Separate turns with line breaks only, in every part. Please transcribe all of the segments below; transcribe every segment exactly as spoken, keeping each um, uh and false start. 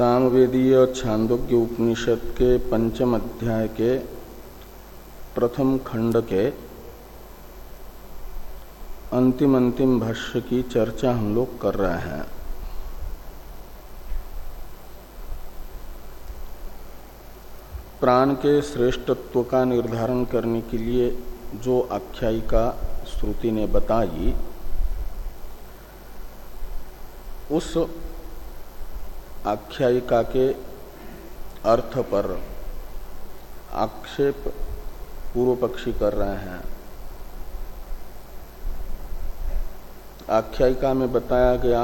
सामवेदीय छांदोग्य उपनिषद के पंचम अध्याय के प्रथम खंड के अंतिम अंतिम भाष्य की चर्चा हम लोग कर रहे हैं। प्राण के श्रेष्ठत्व का निर्धारण करने के लिए जो आख्यायिका श्रुति ने बताई, उस आख्यायिका के अर्थ पर आक्षेप पूर्व पक्षी कर रहे हैं। आख्यायिका में बताया गया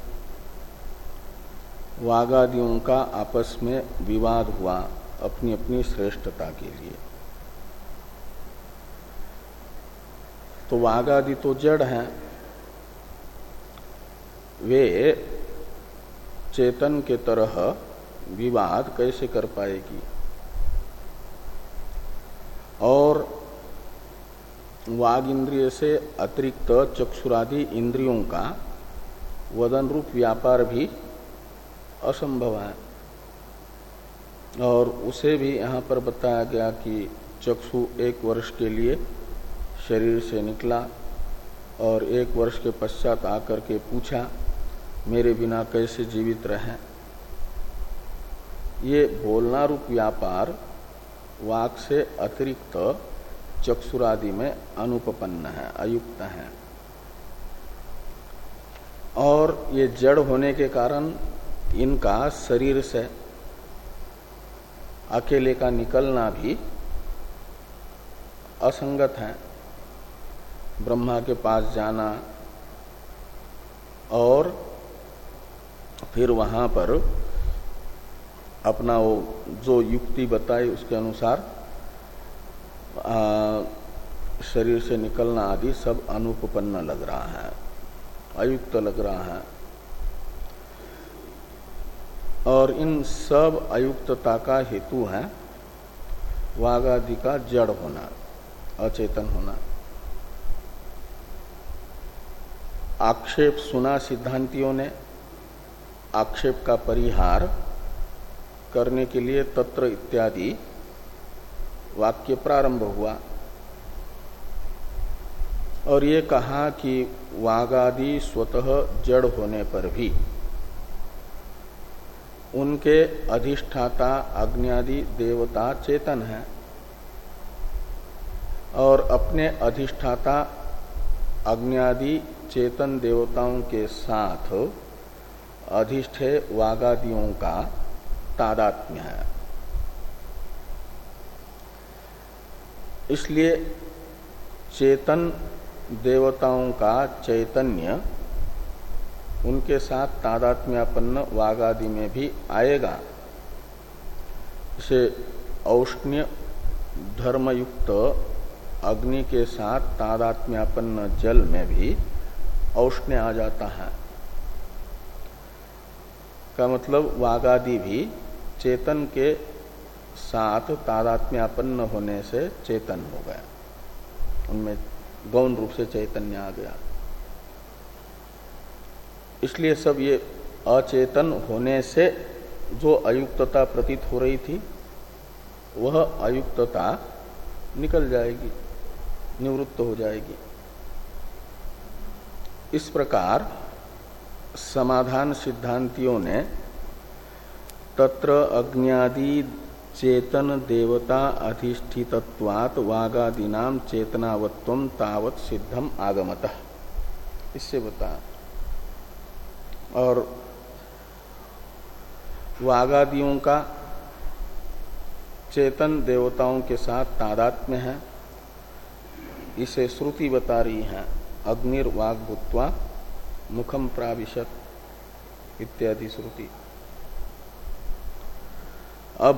वागादियों का आपस में विवाद हुआ अपनी अपनी श्रेष्ठता के लिए। तो वागादि तो जड़ हैं, वे चेतन के तरह विवाद कैसे कर पाएगी। और वाग इंद्रिय से अतिरिक्त चक्षुरादि इंद्रियों का वदन रूप व्यापार भी असंभव है। और उसे भी यहाँ पर बताया गया कि चक्षु एक वर्ष के लिए शरीर से निकला और एक वर्ष के पश्चात आकर के पूछा, मेरे बिना कैसे जीवित रहें। ये बोलना रूप व्यापार वाक से अतिरिक्त चक्षुरादि में अनुपपन्न है, अयुक्त है। और ये जड़ होने के कारण इनका शरीर से अकेले का निकलना भी असंगत है। ब्रह्मा के पास जाना और फिर वहां पर अपना वो जो युक्ति बताई उसके अनुसार आ, शरीर से निकलना आदि सब अनुपपन्न लग रहा है, अयुक्त लग रहा है। और इन सब अयुक्तता का हेतु है वागादि का जड़ होना, अचेतन होना। आक्षेप सुना सिद्धांतियों ने, आक्षेप का परिहार करने के लिए तत्र इत्यादि वाक्य प्रारंभ हुआ और ये कहा कि वागादि स्वतः जड़ होने पर भी उनके अधिष्ठाता अग्न्यादि देवता चेतन है और अपने अधिष्ठाता अग्न्यादि चेतन देवताओं के साथ अधिष्ठे वागादियों का तादात्म्य है। इसलिए चेतन देवताओं का चैतन्य उनके साथ तादात्म्यापन्न वागादि में भी आएगा। इसे औष्ण्य धर्मयुक्त अग्नि के साथ तादात्म्यापन्न जल में भी औष्ण्य आ जाता है। का मतलब वागादि भी चेतन के साथ तादात्म्यापन्न होने से चेतन हो गया, उनमें गौण रूप से चैतन्य आ गया। इसलिए सब ये अचेतन होने से जो अयुक्तता प्रतीत हो रही थी वह अयुक्तता निकल जाएगी, निवृत्त हो जाएगी। इस प्रकार समाधान सिद्धांतियों ने तत्र अग्न्यादि चेतन देवता अधिष्ठितत्वात् वागादीनाम चेतनावत्वम तावत् सिद्धम आगमतः, इससे बता। और वागादियों का चेतन देवताओं के साथ तादात्म्य है, इसे श्रुति बता रही है। अग्निर्वाग भूत्वा मुखम प्राविशत इत्यादि श्रुति। अब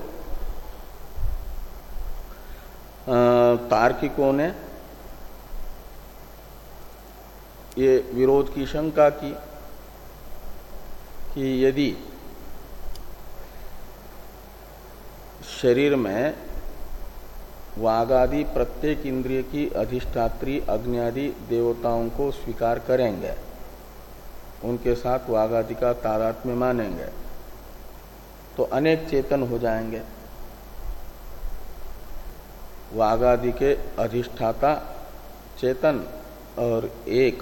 तार्किकों ने ये विरोध की शंका की कि यदि शरीर में वागादि प्रत्येक इंद्रिय की अधिष्ठात्री अग्न्यादि देवताओं को स्वीकार करेंगे, उनके साथ वागादि का तादात्म्य मानेंगे, तो अनेक चेतन हो जाएंगे। वागादि के अधिष्ठाता चेतन और एक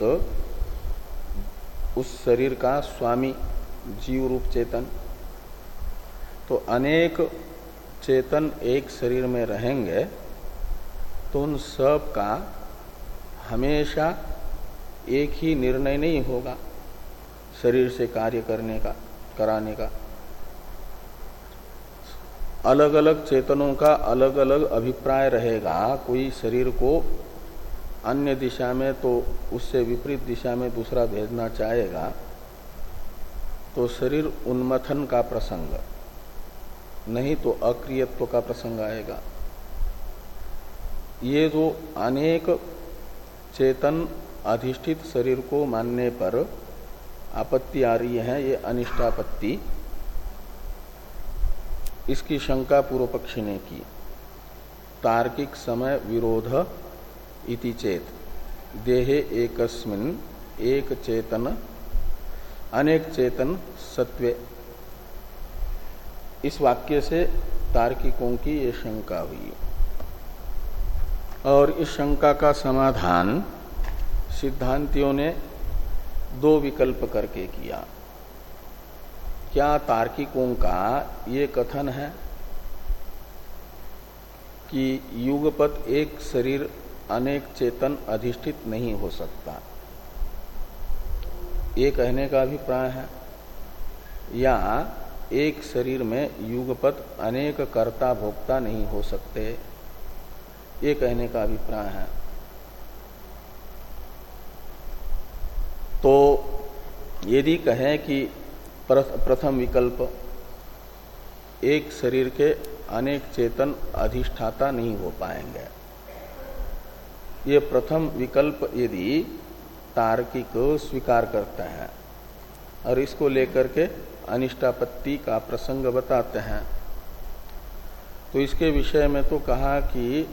उस शरीर का स्वामी जीव रूप चेतन। तो अनेक चेतन एक शरीर में रहेंगे तो उन सब का हमेशा एक ही निर्णय नहीं होगा शरीर से कार्य करने का, कराने का। अलग अलग चेतनों का अलग अलग अभिप्राय रहेगा। कोई शरीर को अन्य दिशा में तो उससे विपरीत दिशा में दूसरा भेजना चाहेगा तो शरीर उन्मथन का प्रसंग, नहीं तो अक्रियत्व का प्रसंग आएगा। ये जो अनेक चेतन अधिष्ठित शरीर को मानने पर आपत्ति आ रही है, ये अनिष्टापत्ति, इसकी शंका पूर्व पक्षी ने की। तार्किक समय विरोध इति चेत देहे एकस्मिन् एक चेतन अनेक चेतन सत्वे। इस वाक्य से तार्किकों की ये शंका हुई और इस शंका का समाधान सिद्धांतियों ने दो विकल्प करके किया। क्या तार्किकों का ये कथन है कि युगपत एक शरीर अनेक चेतन अधिष्ठित नहीं हो सकता, ये कहने का अभिप्राय है, या एक शरीर में युगपत अनेक कर्ता भोक्ता नहीं हो सकते, ये कहने का अभिप्राय है? तो यदि कहें कि प्रथम विकल्प एक शरीर के अनेक चेतन अधिष्ठाता नहीं हो पाएंगे, ये प्रथम विकल्प यदि तार्किक स्वीकार करते हैं और इसको लेकर के अनिष्टापत्ति का प्रसंग बताते हैं, तो इसके विषय में तो कहा कि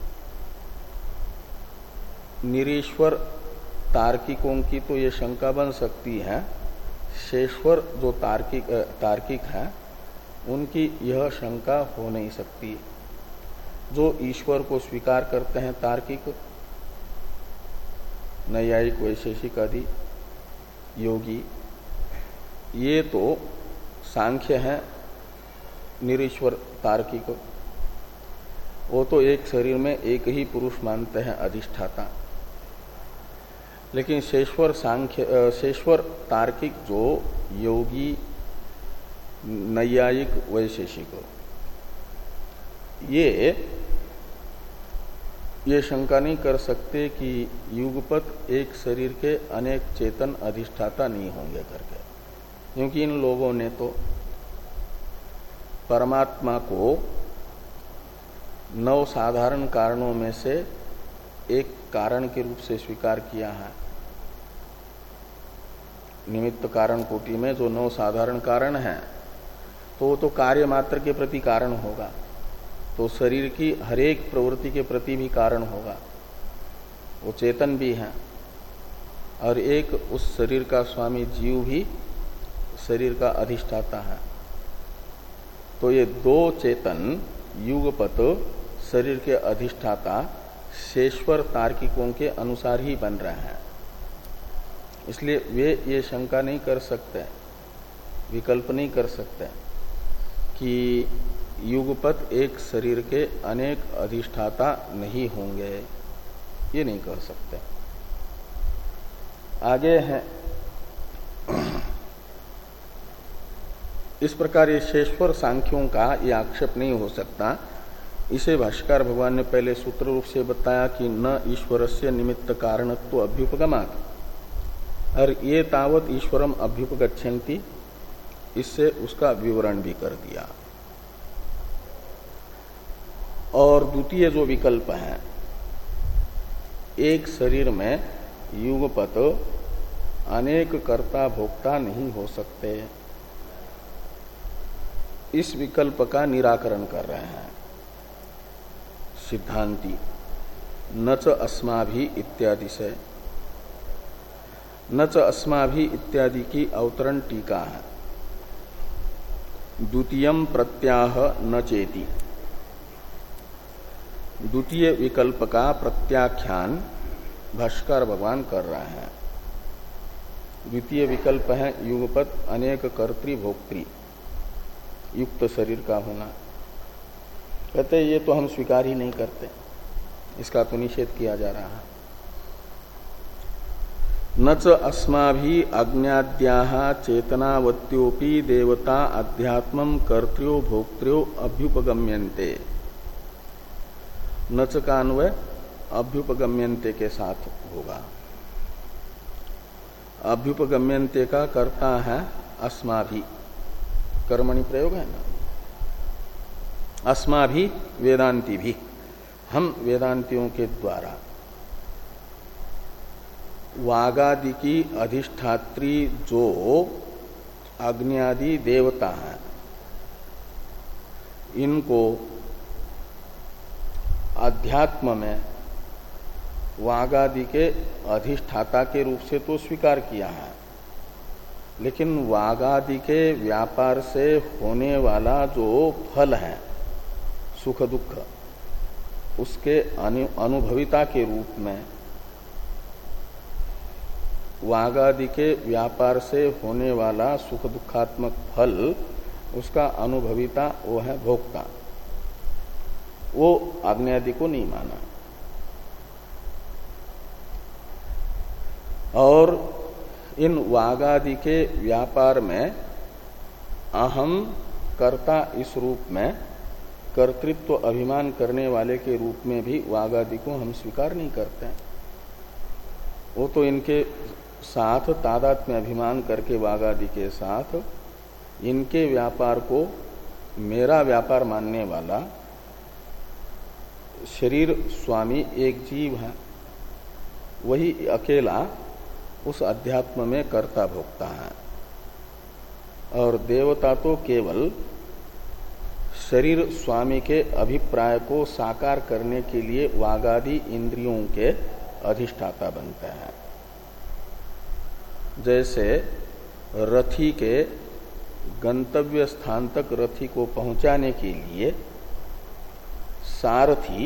निरीश्वर तार्किकों की तो ये शंका बन सकती है, शेश्वर जो तार्किक तार्किक है उनकी यह शंका हो नहीं सकती। जो ईश्वर को स्वीकार करते हैं तार्किक, नैयायिक वैशेषिक आदि योगी, ये तो सांख्य है निरीश्वर तार्किक, वो तो एक शरीर में एक ही पुरुष मानते हैं अधिष्ठाता। लेकिन शेश्वर सांख्य शेश्वर तार्किक जो योगी नैयायिक वैशेषिक, ये ये शंका नहीं कर सकते कि युगपत एक शरीर के अनेक चेतन अधिष्ठाता नहीं होंगे करके, क्योंकि इन लोगों ने तो परमात्मा को नौ साधारण कारणों में से एक कारण के रूप से स्वीकार किया है। निमित्त कारण कोटि में जो नौ साधारण कारण हैं तो वो तो कार्य मात्र के प्रति कारण होगा, तो शरीर की हरेक प्रवृत्ति के प्रति भी कारण होगा, वो चेतन भी है। और एक उस शरीर का स्वामी जीव भी शरीर का अधिष्ठाता है। तो ये दो चेतन युगपत शरीर के अधिष्ठाता शेश्वर तार्किकों के अनुसार ही बन रहे हैं, इसलिए वे ये शंका नहीं कर सकते, विकल्प नहीं कर सकते कि युगपत एक शरीर के अनेक अधिष्ठाता नहीं होंगे, ये नहीं कर सकते। आगे है इस प्रकार ये शेश्वर सांख्यों का ये आक्षेप नहीं हो सकता। इसे भाष्यकार भगवान ने पहले सूत्र रूप से बताया कि न ईश्वरस्य निमित्त कारणत्व अभ्युपगमात्, और ये तावत ईश्वरम अभ्युपगच्छन्ति, इससे उसका विवरण भी कर दिया। और द्वितीय जो विकल्प है, एक शरीर में युगपत अनेक कर्ता भोक्ता नहीं हो सकते, इस विकल्प का निराकरण कर रहे हैं सिद्धांती। न च अस्माभि इत्यादि से, न च अस्माभि इत्यादि की अवतरण टीका है। द्वितीयम प्रत्याह न चेति। द्वितीय विकल्प का प्रत्याख्यान भाष्कर भगवान कर रहे हैं। द्वितीय विकल्प है युगपत अनेक कर्तृ भोक्तृ युक्त शरीर का होना। कहते ये तो हम स्वीकार ही नहीं करते, इसका तो निषेध किया जा रहा है। न च अस्माभि अज्ञाद्याः चेतनावत्योपि देवता अध्यात्मं कर्त्र्यो भोक्त्र्यो अभ्युपगम्यन्ते। न च का अन्वय अभ्युपगम्यन्ते के साथ होगा। अभ्युपगम्यन्ते का कर्ता है अस्माभि, कर्मणि प्रयोग है ना। अस्माभि वेदांति भी, हम वेदांतियों के द्वारा वागादि की अधिष्ठात्री जो अग्नि देवता हैं, इनको अध्यात्म में वागादि के अधिष्ठाता के रूप से तो स्वीकार किया है, लेकिन वागादि के व्यापार से होने वाला जो फल है सुख दुख, उसके अनुभविता के रूप में वागादि के व्यापार से होने वाला सुख दुखात्मक फल, उसका अनुभविता वो है भोक्ता। वो आज्ञादि को नहीं माना। और इन वागादि के व्यापार में अहम कर्ता इस रूप में कर्तृत्व अभिमान करने वाले के रूप में भी वागादि को हम स्वीकार नहीं करते हैं। वो तो इनके साथ तादात्म्य अभिमान करके वागादि के साथ इनके व्यापार को मेरा व्यापार मानने वाला शरीर स्वामी एक जीव है, वही अकेला उस अध्यात्म में कर्ता भोक्ता है। और देवता तो केवल शरीर स्वामी के अभिप्राय को साकार करने के लिए वागादि इंद्रियों के अधिष्ठाता बनते हैं। जैसे रथी के गंतव्य स्थान तक रथी को पहुंचाने के लिए सारथी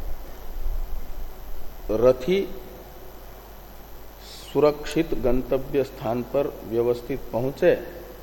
रथी सुरक्षित गंतव्य स्थान पर व्यवस्थित पहुंचे,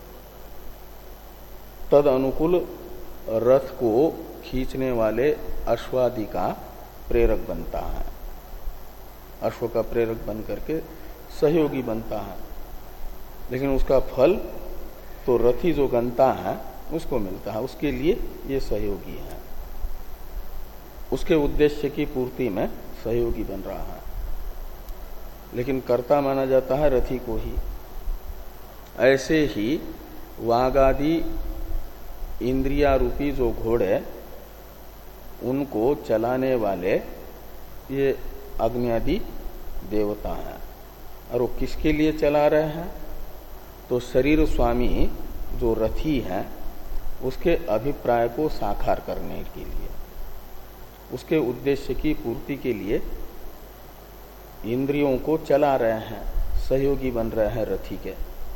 तद अनुकूल रथ को खींचने वाले अश्वादि का प्रेरक बनता है। अश्व का प्रेरक बन करके सहयोगी बनता है, लेकिन उसका फल तो रथी जो गंता है उसको मिलता है। उसके लिए ये सहयोगी है, उसके उद्देश्य की पूर्ति में सहयोगी बन रहा है, लेकिन कर्ता माना जाता है रथी को ही। ऐसे ही वागादि इंद्रिया रूपी जो घोड़े, उनको चलाने वाले ये अग्नि देवता हैं। और वो किसके लिए चला रहे हैं? तो शरीर स्वामी जो रथी है उसके अभिप्राय को साकार करने के लिए, उसके उद्देश्य की पूर्ति के लिए इंद्रियों को चला रहे हैं, सहयोगी बन रहे हैं रथी के।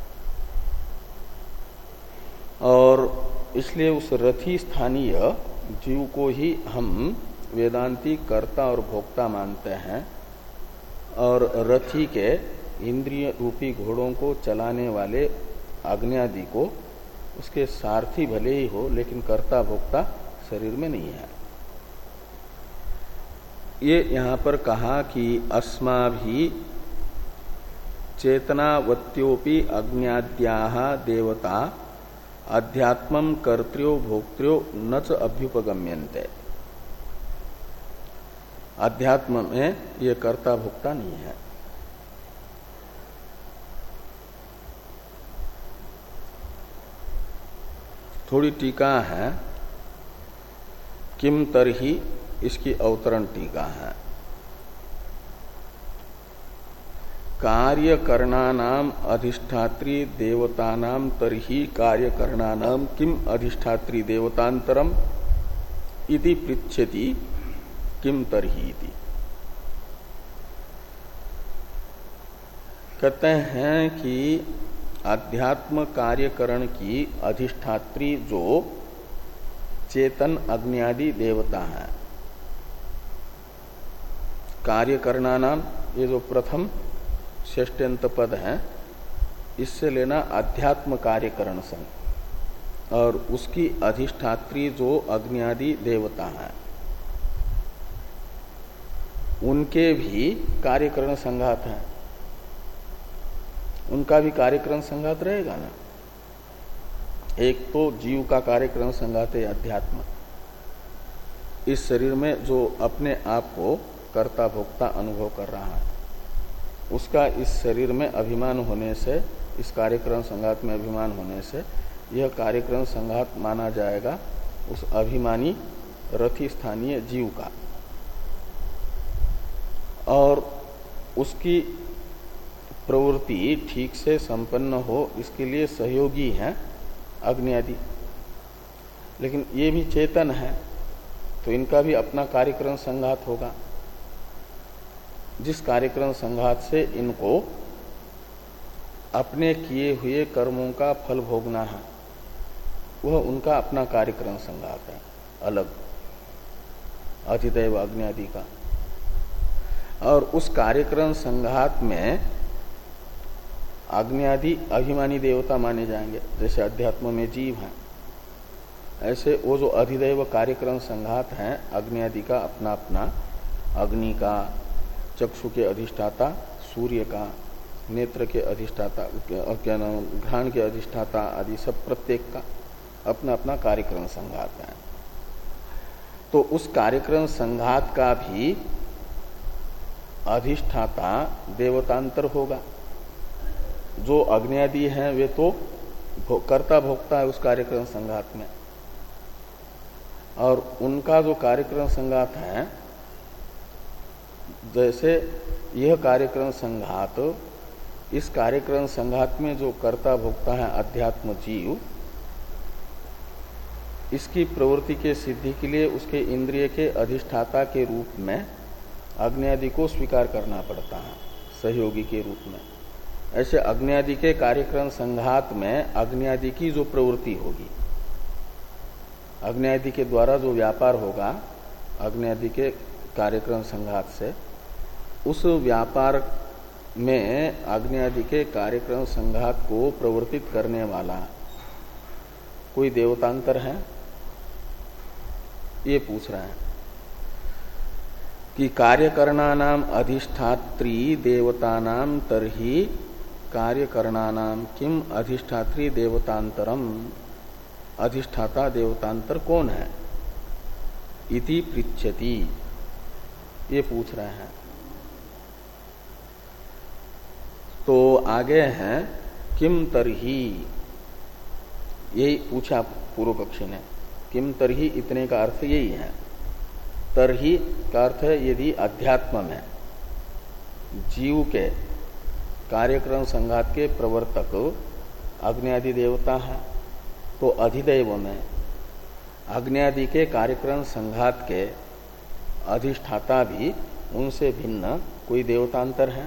और इसलिए उस रथी स्थानीय जीव को ही हम वेदांती कर्ता और भोक्ता मानते हैं, और रथी के इंद्रिय रूपी घोड़ों को चलाने वाले आज्ञादि को उसके सारथी भले ही हो, लेकिन कर्ता भोक्ता शरीर में नहीं है। ये यहां पर कहा कि अस्माभि चेतनावत्योपि अज्ञाद्याः देवता अध्यात्मं कर्त्र्यो भोक्त्र्यो न च अभ्युपगम्यन्ते। अध्यात्म में ये कर्ता भोक्ता नहीं है। थोड़ी टीका है, किम तरही, इसकी अवतरण टीका है। कार्यकरणानाम अधिष्ठात्री देवतानाम तरही कार्यकरणानाम किम अधिष्ठात्री देवतांतरम इति पृच्छति किम तरही इति। कहते हैं कि अध्यात्म कार्यकरण की अधिष्ठात्री जो चेतन अग्नि देवता है, कार्यकरणा नाम, ये जो प्रथम षष्ट्यंत पद है, इससे लेना अध्यात्म कार्यकरण संघ, और उसकी अधिष्ठात्री जो अग्नि देवता है उनके भी कार्यकरण संघात है। उनका भी कार्यकरण संघात रहेगा ना। एक तो जीव का कार्यकरण संघात है अध्यात्म, इस शरीर में जो अपने आप को कर्ता भोक्ता अनुभव कर रहा है, उसका इस शरीर में अभिमान होने से, इस कार्यकरण संघात में अभिमान होने से यह कार्यकरण संघात माना जाएगा उस अभिमानी रथी स्थानीय जीव का, और उसकी प्रवृत्ति ठीक से संपन्न हो इसके लिए सहयोगी हैं अग्नि आदि। लेकिन ये भी चेतन है तो इनका भी अपना कार्यकरण संघात होगा, जिस कार्यकरण संघात से इनको अपने किए हुए कर्मों का फल भोगना है, वह उनका अपना कार्यकरण संघात है अलग, अधिदैव अग्नि आदि का। और उस कार्यकरण संघात में अग्नि आदि अभिमानी देवता माने जाएंगे, जैसे अध्यात्म में जीव हैं, ऐसे वो जो अधिदैव कार्यकरण संघात हैं अग्नि आदि का अपना अपना, अग्नि का, चक्षु के अधिष्ठाता, सूर्य का, नेत्र के अधिष्ठाता, क्या नाम, घ्राण के अधिष्ठाता आदि सब प्रत्येक का अपना अपना कार्यकरण संघात है। तो उस कार्यकरण संघात का भी अधिष्ठाता देवतांतर होगा। जो अग्नि आदि हैं वे तो भो, कर्ता भोक्ता है उस कार्यकरण संघात में, और उनका जो कार्यकरण संघात है, जैसे यह कार्यकरण संघात, इस कार्यकरण संघात में जो कर्ता भोक्ता है अध्यात्म जीव, इसकी प्रवृत्ति के सिद्धि के लिए उसके इंद्रिय के अधिष्ठाता के रूप में अग्नि आदि को स्वीकार करना पड़ता है सहयोगी के रूप में। ऐसे अग्नि आदि के कार्यकरण संघात में अग्नि आदि की जो प्रवृत्ति होगी, अग्नि आदि के द्वारा जो व्यापार होगा अग्नि आदि के कार्यकरण संघात से, उस व्यापार में अग्नि आदि के कार्यकरण संघात को प्रवर्तित करने वाला कोई देवतांतर है, ये पूछ रहा है कि कार्यकरणानाम अधिष्ठात्री देवतानाम तरहि कार्यकरणानाम किम अधिष्ठात्री देवतांतरम, अधिष्ठाता देवतांतर कौन है इति पृच्छति, ये पूछ रहे हैं। तो आगे हैं किम तरहि, यही पूछा पूर्व पक्षी ने, किम तरहि इतने का अर्थ यही है। तरहि का अर्थ है यदि अध्यात्म में जीव के कार्यकरण संघात के प्रवर्तक अग्नि आदि देवता है, तो अधिदैव में अग्नि आदि के कार्यकरण संघात के अधिष्ठाता भी उनसे भिन्न कोई देवतांतर है,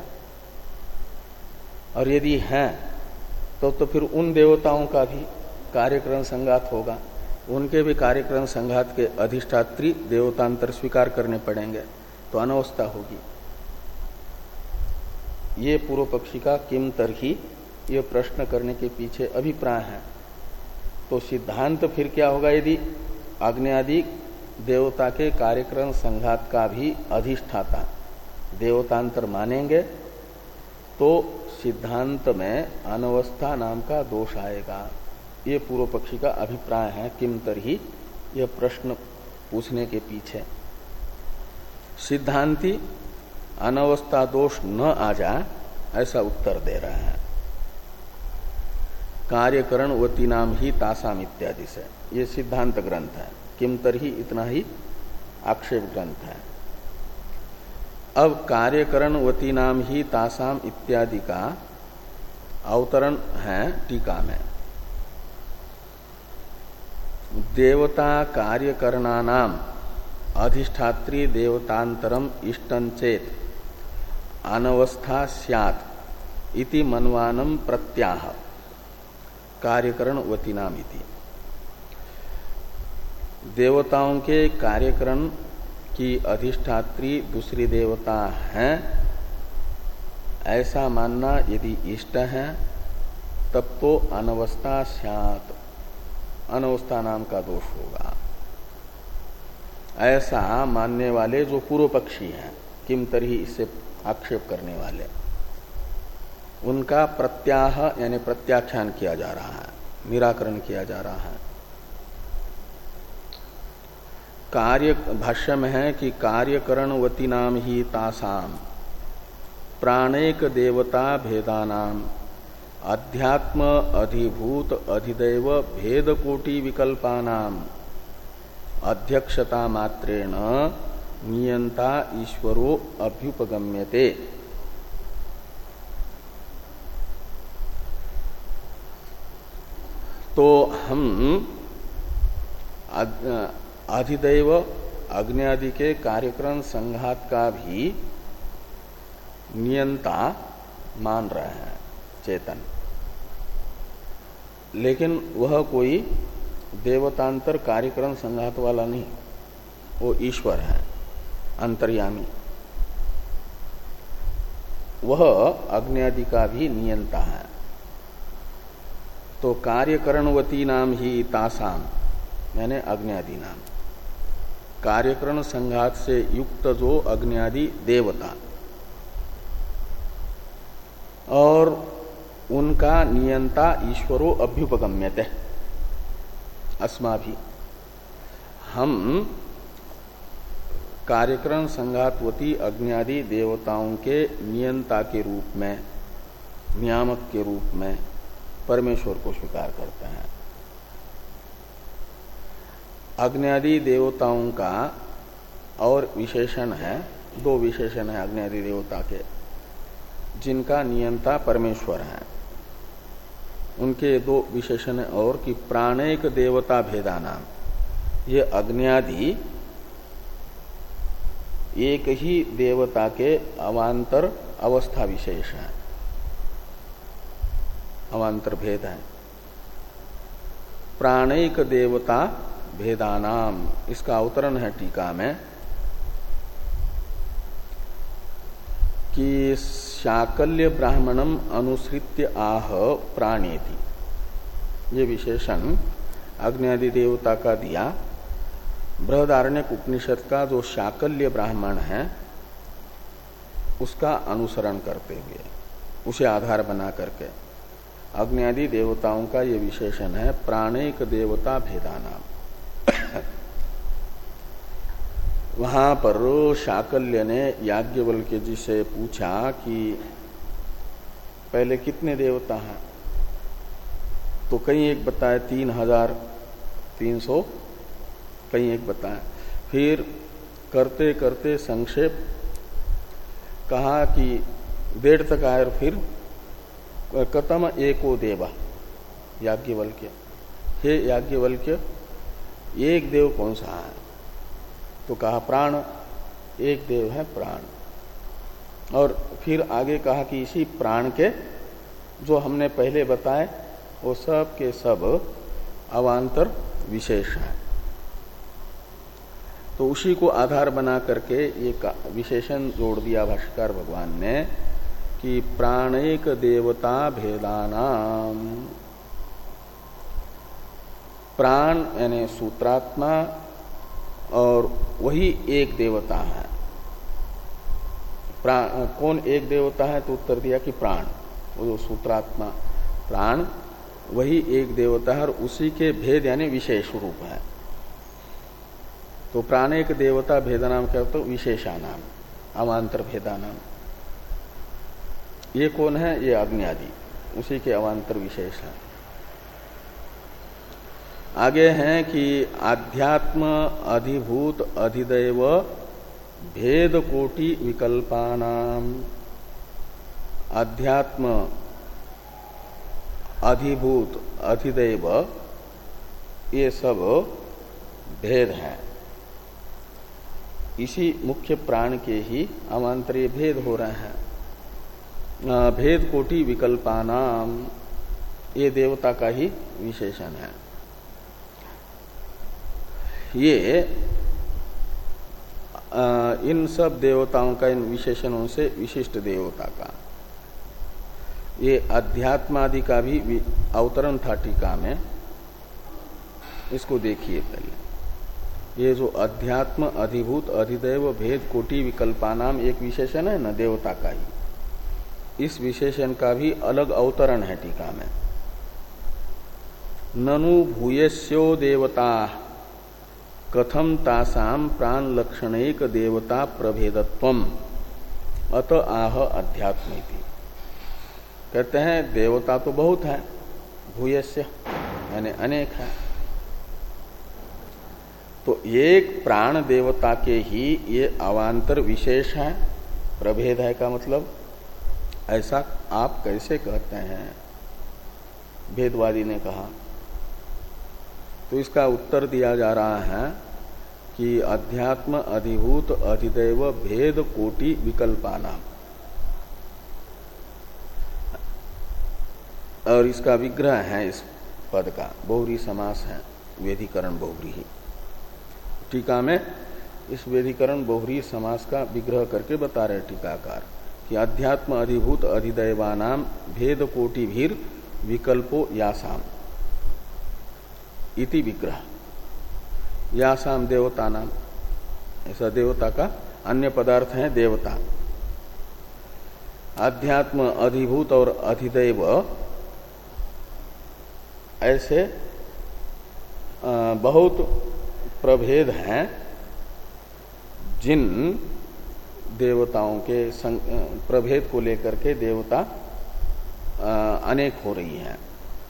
और यदि हैं तो तो फिर उन देवताओं का भी कार्यकरण संघात होगा, उनके भी कार्यकरण संघात के अधिष्ठात्री देवतांतर स्वीकार करने पड़ेंगे, तो अनवस्था होगी। ये पूर्व पक्षी का किम तरहि ये प्रश्न करने के पीछे अभिप्राय है। तो सिद्धांत फिर क्या होगा, यदि अग्नि आदि देवता के कार्यकरण संघात का भी अधिष्ठाता देवतांतर मानेंगे तो सिद्धांत में अनवस्था नाम का दोष आएगा। ये पूर्व पक्षी का अभिप्राय है किम तरहि यह प्रश्न पूछने के पीछे। सिद्धांती अनवस्था दोष न आ जाए ऐसा उत्तर दे रहे हैं। कार्यकरण वती नाम ही तासाम इत्यादि से, ये सिद्धांत ग्रंथ है। किम तरहि इतना ही आक्षेप ग्रंथ है। अब कार्यकरण वती नाम ही तासाम इत्यादि का अवतरण है टीका में। देवता कार्यकरणानाम अधिष्ठात्री देवतांतरम इष्टं चेत अनवस्था स्यात् इति मनवानम प्रत्याह कार्यकरण वतीनामिति। देवताओं के कार्यकरण की अधिष्ठात्री दूसरी देवता हैं ऐसा मानना यदि इष्ट है तब तो अनवस्था स्यात्, अनवस्था नाम का दोष होगा। ऐसा मानने वाले जो पूर्व पक्षी हैं, किम तरही इससे आक्षेप करने वाले, उनका प्रत्याह यानी प्रत्याख्यान किया जा रहा है, निराकरण किया जा रहा है। कार्य भाष्य में है कि कार्यकरणवती नाम ही तासाम प्राणेक देवता भेदानाम अध्यात्म अधिभूत अधिदैव भेद कोटि विकल्पानाम अध्यक्षता मात्रेण नियंता ईश्वरो अभ्युपगम्यते। तो हम अधिदैव अग्नि के कार्यक्रम संघात का भी नियंता मान रहे हैं चेतन, लेकिन वह कोई देवतांतर कार्यक्रम संघात वाला नहीं, वो ईश्वर है, अंतर्यामी। वह अग्नि आदि का भी नियंता है। तो कार्यकरणवती नाम ही तासाम यानी अग्नि आदि नाम, कार्यकरण संघात से युक्त जो अग्नि आदि देवता और उनका नियंता ईश्वरो अभ्युपगम्यते। अस्माभि हम कार्यक्रम संघातवती अग्नि देवताओं के नियंता के रूप में, नियामक के रूप में परमेश्वर को स्वीकार करते हैं। अग्नि देवताओं का और विशेषण है, दो विशेषण है अग्नि देवता के जिनका नियंता परमेश्वर है। उनके दो विशेषण और कि प्राणेक देवता भेदा नाम, ये अग्नि एक ही देवता के अवांतर अवस्था विशेष है, अवांतर भेद है। प्राणेक देवता भेदानाम, इसका अवतरण है टीका में कि शाकल्य ब्राह्मणम अनुसृत्य आह प्राणेति, ये विशेषण अग्नि देवता का दिया। बृहदारण्यक उपनिषद का जो शाकल्य ब्राह्मण है उसका अनुसरण करते हुए, उसे आधार बना करके अग्नि देवताओं का ये विशेषण है प्राणेक देवता भेदानाम। वहां पर शाकल्य ने याज्ञवल्क्य जी से पूछा कि पहले कितने देवता हैं, तो कहीं एक बताए तीन हजार तीन सौ, कहीं एक बताए। फिर करते करते संक्षेप कहा कि डेढ़ तक आए और फिर कतम एको देवा याज्ञवल्क्य, हे याज्ञवल्क्य एक देव कौन सा है, तो कहा प्राण, एक देव है प्राण। और फिर आगे कहा कि इसी प्राण के जो हमने पहले बताए वो सब के सब अवांतर विशेष है। तो उसी को आधार बना करके ये विशेषण जोड़ दिया भाष्यकार भगवान ने कि प्राणेक देवता भेदानाम। प्राण यानी सूत्रात्मा और वही एक देवता है। प्राण कौन एक देवता है, तो उत्तर दिया कि प्राण, वो जो सूत्रात्मा प्राण वही एक देवता है और उसी के भेद यानी विशेष रूप है। तो प्राणेक देवता भेदनाम क्या होता है, विशेषानाम, अवांतर भेदानाम। ये कौन है, ये अग्नि आदि, उसी के अवांतर विशेष है। आगे हैं कि आध्यात्म अधिभूत अधिदैव भेद कोटि विकल्पानाम। अध्यात्म अधिभूत अधिदैव ये सब भेद हैं, इसी मुख्य प्राण के ही अवांतरीय भेद हो रहे हैं। भेद कोटि विकल्पानाम, ये देवता का ही विशेषण है। ये आ, इन सब देवताओं का, इन विशेषणों से विशिष्ट देवता का ये अध्यात्मादि का भी अवतरण था टीका में। इसको देखिए पहले, ये जो अध्यात्म अधिभूत अधिदैव भेद कोटि विकल्पानाम एक विशेषण है न देवता का ही, इस विशेषण का भी अलग अवतरण है टीका में। ननु भूयस्यो देवता कथम तासाम प्राण लक्षणैक देवता प्रभेदत्वम अत आह अध्यात्मेति। कहते हैं देवता तो बहुत है, भूयस्य यानी अनेक है, तो एक प्राण देवता के ही ये अवान्तर विशेष है, प्रभेद है का मतलब ऐसा आप कैसे कहते हैं, भेदवादी ने कहा। तो इसका उत्तर दिया जा रहा है कि अध्यात्म अधिभूत अधिदैव भेद कोटि विकल्पानाम, और इसका विग्रह है इस पद का, बहुरी समास है, वेधिकरण बहुरी ही। टीका में इस वेधिकरण बहुरी समास का विग्रह करके बता रहे टीकाकार कि अध्यात्म अधिभूत अधिदैवानाम भेद कोटि भीर विकल्पो यासाम इति विग्रह। यासाम देवता नाम, ऐसा देवता का अन्य पदार्थ है देवता। अध्यात्म अधिभूत और अधिदैव ऐसे बहुत प्रभेद हैं जिन देवताओं के प्रभेद को लेकर के देवता अनेक हो रही हैं।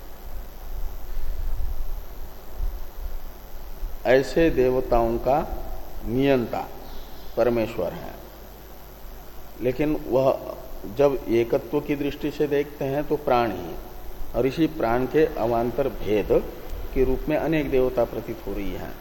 ऐसे देवताओं का नियंता परमेश्वर है, लेकिन वह जब एकत्व की दृष्टि से देखते हैं तो प्राण ही, और इसी प्राण के अवान्तर भेद के रूप में अनेक देवता प्रतीत हो रही हैं।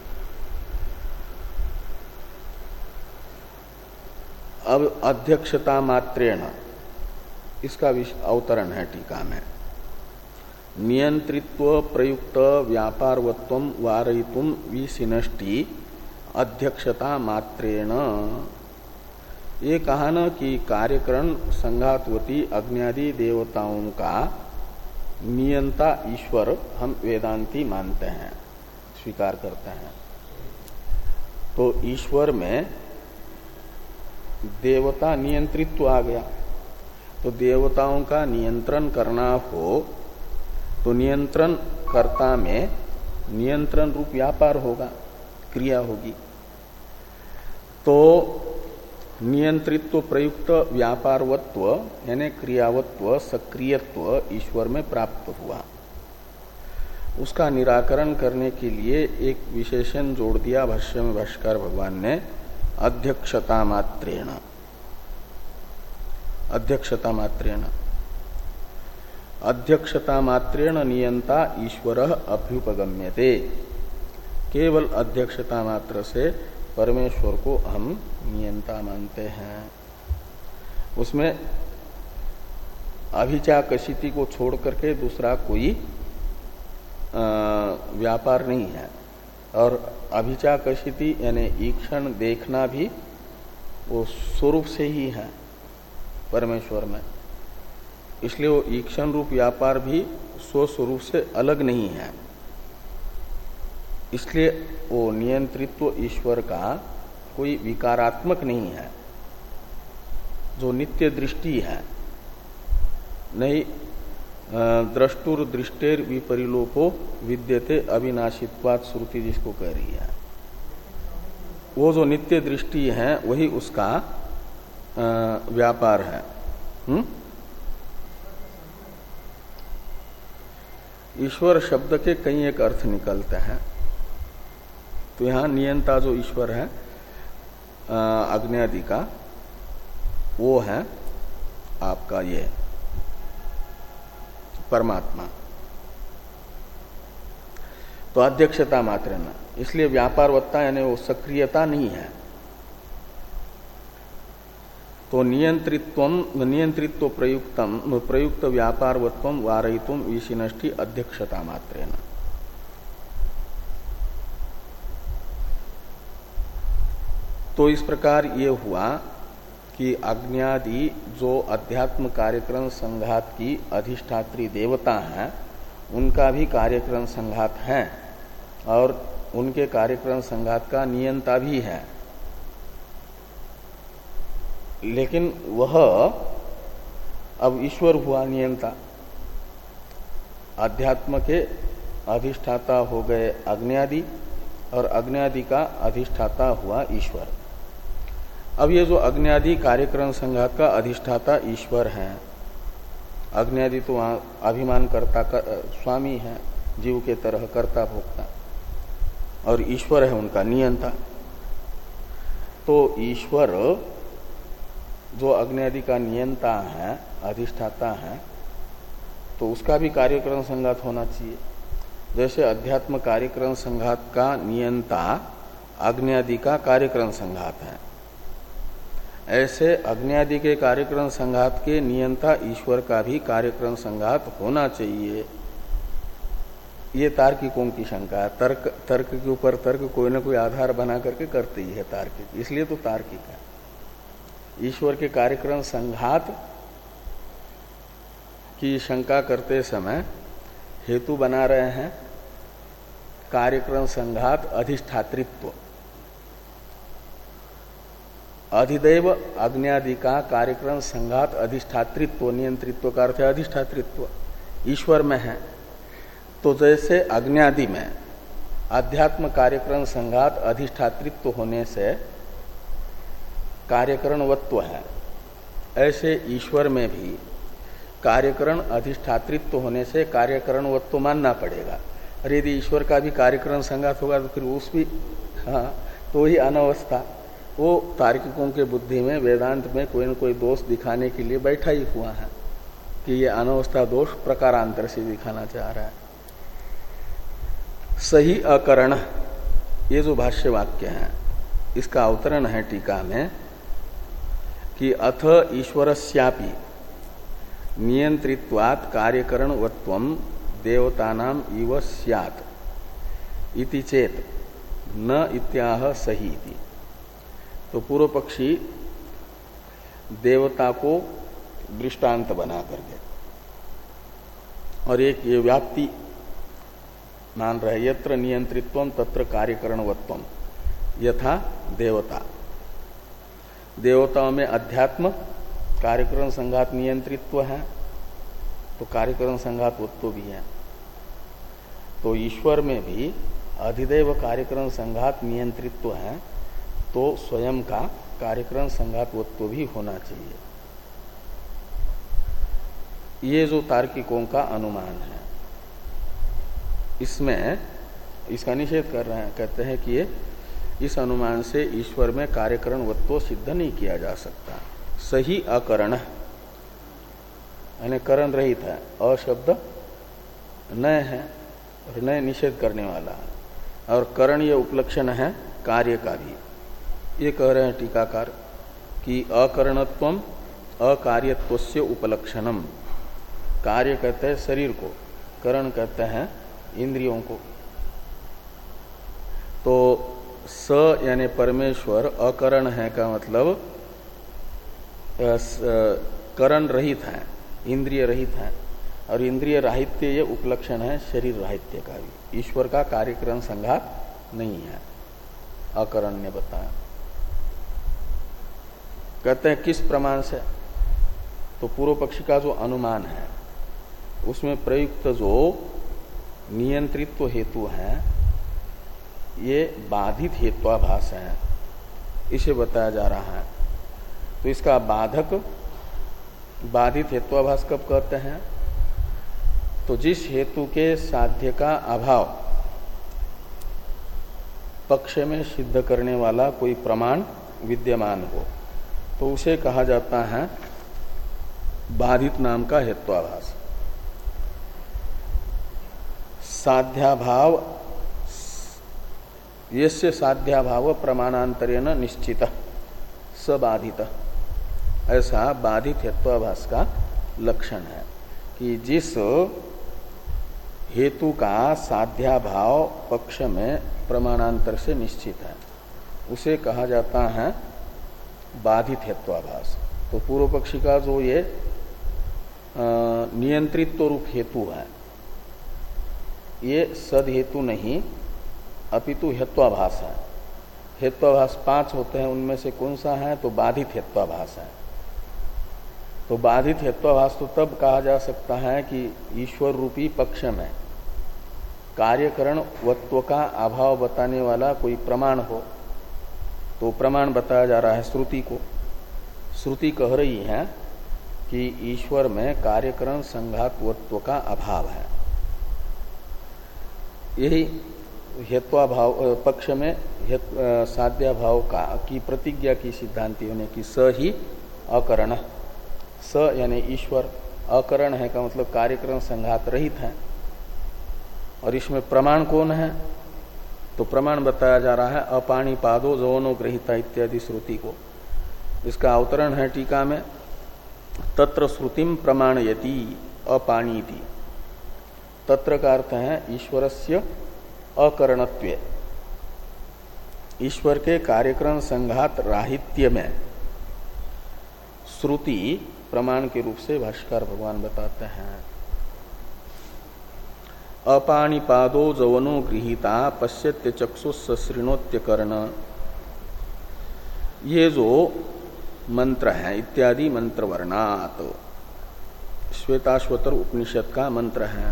अब अध्यक्षता मात्रेण इसका अवतरण है टीका में। नियंत्रित्व प्रयुक्त व्यापारवत्वम वारयितुम विसिनष्टि अध्यक्षता मात्रेण। ये कहा न कि कार्यकरण संघातवती अग्न्यादि देवताओं का नियंता ईश्वर हम वेदांती मानते हैं, स्वीकार करते हैं। तो ईश्वर में देवता नियंत्रित्व आ गया, तो देवताओं का नियंत्रण करना हो तो नियंत्रण कर्ता में नियंत्रण रूप व्यापार होगा, क्रिया होगी। तो नियंत्रित्व प्रयुक्त व्यापारवत्व यानी क्रियावत्व सक्रियत्व ईश्वर में प्राप्त हुआ। उसका निराकरण करने के लिए एक विशेषण जोड़ दिया भाष्य में भाष्कर भगवान ने, अध्यक्षता मात्रेण। अध्यक्षता मात्रेण अध्यक्षता मात्रेण नियंता ईश्वर अभ्युपगम्यते। केवल अध्यक्षता मात्र से परमेश्वर को हम नियंता मानते हैं। उसमें अभिचाकशिति को छोड़ करके दूसरा कोई व्यापार नहीं है, और अभिचाकशिति यानी ईक्षण देखना भी वो स्वरूप से ही है परमेश्वर में, इसलिए वो ईक्षण रूप व्यापार भी स्वस्वरूप से अलग नहीं है। इसलिए वो नियंत्रित्व ईश्वर का कोई विकारात्मक नहीं है, जो नित्य दृष्टि है। नहीं द्रष्टुर दृष्टेर विपरिलोपो विद्यते अविनाशित्वात् श्रुति जिसको कह रही है, वो जो नित्य दृष्टि है वही उसका व्यापार है। हुँ? ईश्वर शब्द के कई एक अर्थ निकलते हैं। तो यहां नियंता जो ईश्वर है अग्न्यादि का, वो है आपका ये परमात्मा। तो अध्यक्षता मात्र न, इसलिए व्यापारवत्ता यानी वो सक्रियता नहीं है। तो नियंत्रित्व नियंत्रित्व प्रयुक्तम प्रयुक्त व्यापारवत्व वारयितुम विशिनष्टि अध्यक्षता मात्रेण। तो इस प्रकार ये हुआ कि अग्न्यादि जो अध्यात्म कार्यक्रम संघात की अधिष्ठात्री देवता हैं उनका भी कार्यक्रम संघात है और उनके कार्यक्रम संघात का नियंता भी है, लेकिन वह अब ईश्वर हुआ नियंता। अध्यात्म के अधिष्ठाता हो गए अग्न्यादि और अग्न्यादि का अधिष्ठाता हुआ ईश्वर। अब ये जो अग्न्यादि कार्यक्रम संघात का अधिष्ठाता ईश्वर है, अग्न्यादि तो वहां अभिमान करता कर, स्वामी है, जीव के तरह कर्ता भोक्ता, और ईश्वर है उनका नियंता। तो ईश्वर जो अग्न्यादि का नियंता है, अधिष्ठाता है, तो उसका भी कार्यक्रम संघात होना चाहिए। जैसे अध्यात्म कार्यक्रम संघात का नियंता अग्न्यादि का कार्यक्रम संघात है, ऐसे अग्न्यादि के कार्यक्रम संघात के नियंता ईश्वर का भी कार्यक्रम संघात होना चाहिए। ये तार्किकों की शंका है। तर्क तर्क के ऊपर तर्क कोई ना कोई आधार बना करके करते ही है तार्किक, इसलिए तो तार्किक है। ईश्वर के कार्यक्रम संघात की शंका करते समय हेतु बना रहे हैं कार्यक्रम संघात अधिष्ठातृत्व। अधिदैव अग्न्यादि का कार्यक्रम संघात अधिष्ठातृत्व, नियंत्रित्व का अर्थ है अधिष्ठातृत्व, ईश्वर में है। तो जैसे अग्न्यादि में अध्यात्म कार्यक्रम संघात अधिष्ठातृत्व होने से कार्यकरणवत्व है, ऐसे ईश्वर में भी कार्यकरण अधिष्ठातृत्व होने से कार्यकरणवत्व मानना पड़ेगा। अरे यदि ईश्वर का भी कार्यकरण संघात होगा तो फिर उस भी हाँ तो ही अनवस्था। वो तार्किकों के बुद्धि में वेदांत में कोई न कोई दोष दिखाने के लिए बैठा ही हुआ है कि ये अनवस्था दोष प्रकारांतर से दिखाना चाह रहा है। सही अकरण, ये जो भाष्य वाक्य है इसका अवतरण है टीका में कि अथ ईश्वरस्यापि नियंत्रित्वात् कार्यकरणवत्वं देवतानाम इव स्यात् इति चेत न इत्याह सही इति। तो पूर्व पक्षी देवता को दृष्टांत बना करके और एक ये व्याप्ति मान रहे, यत्र नियंत्रित्वम तत्र कार्यकरणवत्वम यथा देवता। देवताओं में अध्यात्म कार्यकरण संघात नियंत्रित्व है तो कार्यकरण संघात वत्व भी है। तो ईश्वर में भी अधिदैव कार्यकरण संघात नियंत्रित्व है तो स्वयं का कार्यकरण संघात वत्व भी होना चाहिए। ये जो तार्किकों का अनुमान है इसमें इसका निषेध कर रहे हैं, कहते हैं कि ये इस अनुमान से ईश्वर में कार्यकरण वत्व सिद्ध नहीं किया जा सकता। सही अकरण यानी करण रहित है, अशब्द नय है और नय निषेध करने वाला है, और करण ये उपलक्षण है कार्य का भी। ये कह रहे हैं टीकाकार कि अकरणत्वम अकार्यत्वस्य उपलक्षणम। कार्य कहते हैं शरीर को, करण कहते हैं इंद्रियों को। तो स यानी परमेश्वर अकरण है का मतलब करण रहित है, इंद्रिय रहित है, और इंद्रिय राहित्य ये उपलक्षण है शरीर राहित्य का भी। ईश्वर का कार्यक्रम संघात नहीं है, अकरण ने बताया। कहते हैं किस प्रमाण से? तो पूर्व पक्षी का जो अनुमान है उसमें प्रयुक्त जो नियंत्रित्व हेतु है ये बाधित हेत्वाभास है, इसे बताया जा रहा है। तो इसका बाधक बाधित हेत्वाभास कब कहते हैं? तो जिस हेतु के साध्य का अभाव पक्ष में सिद्ध करने वाला कोई प्रमाण विद्यमान हो तो उसे कहा जाता है बाधित नाम का हेत्वाभास। साध्याभाव यस्य साध्याभाव प्रमाणांतरेण निश्चित सबाधित, ऐसा बाधित हेत्वाभास का लक्षण है कि जिस हेतु का साध्याभाव पक्ष में प्रमाणांतर से निश्चित है उसे कहा जाता है बाधित हेत्वाभास। तो पूर्व पक्षी का जो ये नियंत्रित्व रूप हेतु है ये सद हेतु नहीं अपितु हेत्वाभास है। हेत्वाभास पांच होते हैं, उनमें से कौन सा है तो बाधित हेत्वाभास है। तो बाधित हेत्वाभास तो तब कहा जा सकता है कि ईश्वर रूपी पक्ष में कार्यकरण वत्व का अभाव बताने वाला कोई प्रमाण हो। तो प्रमाण बताया जा रहा है श्रुति को। श्रुति कह रही है कि ईश्वर में कार्यकरण संघात वत्व का अभाव है। यही हेत्वाभाव पक्ष में हेत, साध्याभाव का की प्रतिज्ञा की सिद्धांति होने की स ही अकरण, स यानी ईश्वर अकरण है का मतलब कार्यकरण संघात रहित है। और इसमें प्रमाण कौन है तो प्रमाण बताया जा रहा है अपाणी पादो जवनो ग्रहिता इत्यादि श्रुति को। इसका अवतरण है टीका में तत्र श्रुतिम प्रमाणयति अपाणीति। तत्र का अर्थ है ईश्वरस्य अकरणत्वे, ईश्वर के कार्यकरण संघात राहित्य में श्रुति प्रमाण के रूप से भाष्यकार भगवान बताते हैं। अपाणिपादो जवनो गृहीता पश्यत्य चक्षुषृणोत्य कर्ण, ये जो मंत्र है इत्यादि मंत्र वर्णात श्वेताश्वतर उपनिषद का मंत्र है।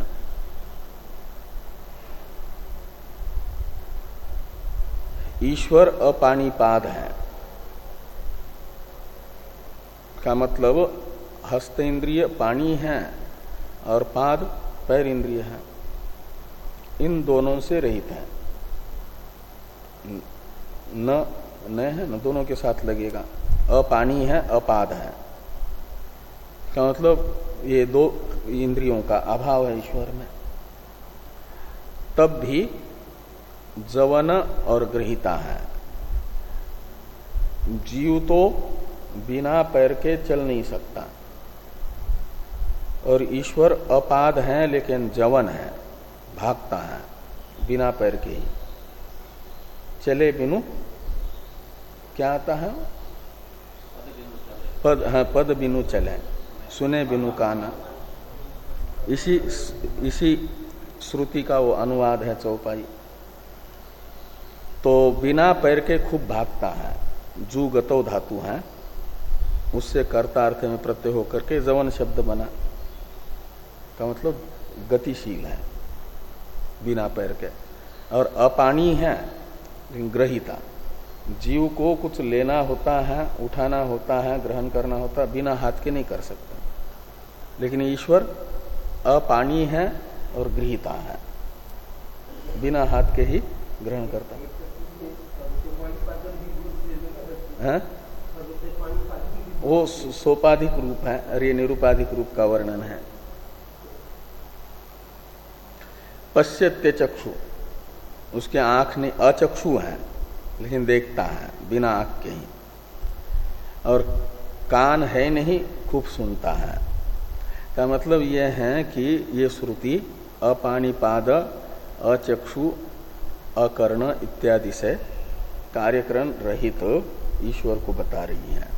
ईश्वर अपाणिपाद है का मतलब हस्त इंद्रिय पाणी है और पाद पैर इंद्रिय है, इन दोनों से रहित है। न न है न दोनों के साथ लगेगा। अपाणी है अपाद है का मतलब ये दो इंद्रियों का अभाव है ईश्वर में। तब भी जवन और गृहीता है। जीव तो बिना पैर के चल नहीं सकता और ईश्वर अपाद है लेकिन जवन है, भागता है बिना पैर के ही। चले बिनु क्या आता है पद, हाँ पद बिनु चले, सुने बिनु काना। इसी इसी श्रुति का वो अनुवाद है चौपाई। तो बिना पैर के खूब भागता है, जू गतो धातु है, उससे कर्ता अर्थ में प्रत्यय होकर के जवन शब्द बना का मतलब गतिशील है बिना पैर के। और अपाणी है ग्रहिता, जीव को कुछ लेना होता है, उठाना होता है, ग्रहण करना होता है, बिना हाथ के नहीं कर सकता। लेकिन ईश्वर अपाणी है और गृहीता है, बिना हाथ के ही ग्रहण करता है। है? वो सोपाधिक रूप है और ये निरूपाधिक रूप का वर्णन है। पश्यत्य चक्षु, उसके आंख ने अचक्षु है लेकिन देखता है बिना आंख के ही। और कान है नहीं, खूब सुनता है का मतलब यह है कि ये श्रुति अपाणिपाद अचक्षु अकर्ण इत्यादि से कार्यकरण रहित तो ईश्वर को बता रही है।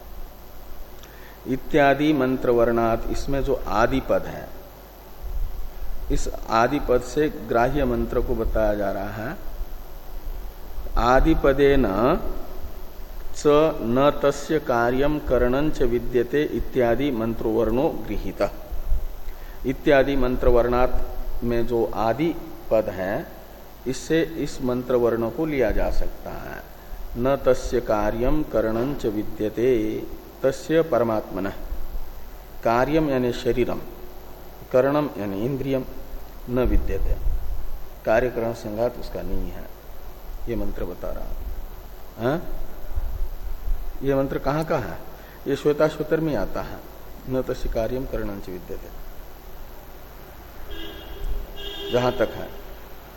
इत्यादि मंत्र वर्णात, इसमें जो आदि पद है इस आदि पद से ग्राह्य मंत्र को बताया जा रहा है। आदि पदे न च न तस्य कार्यम करणं च विद्यते इत्यादि मंत्रवर्णो गृहीत। इत्यादि मंत्र वर्णात में जो आदि पद है इससे इस मंत्र वर्ण को लिया जा सकता है। न तस्य कार्यम करणं च विद्यते, तस्य परमात्मनः, कार्यम यानी शरीरम, करणम यानी इंद्रियम, न विद्यते, कार्यकरण संघात उसका नहीं है। ये मंत्र बता रहा है। ये मंत्र कहाँ का है? ये श्वेताश्वतर में आता है। न तस्य कार्यम करणं च विद्यते, जहां तक है।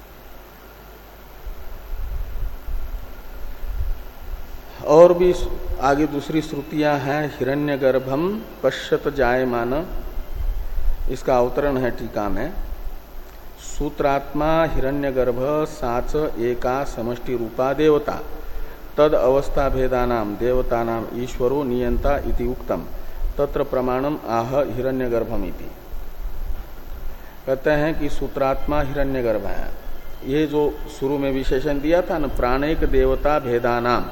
और भी आगे दूसरी श्रुतियां हैं हिरण्यगर्भम पश्यत जायमान, इसका अवतरण है टीका में। सूत्रात्मा हिरण्यगर्भ साच एका समष्टि रूपा देवता तद अवस्था भेदानाम देवतानाम ईश्वरो नियंता इति उक्तम तत्र प्रमाणम आह हिरण्यगर्भम इति। कहते हैं कि सूत्रात्मा हिरण्यगर्भ है। ये जो शुरू में विशेषण दिया था न, प्राणैक देवता भेदानाम,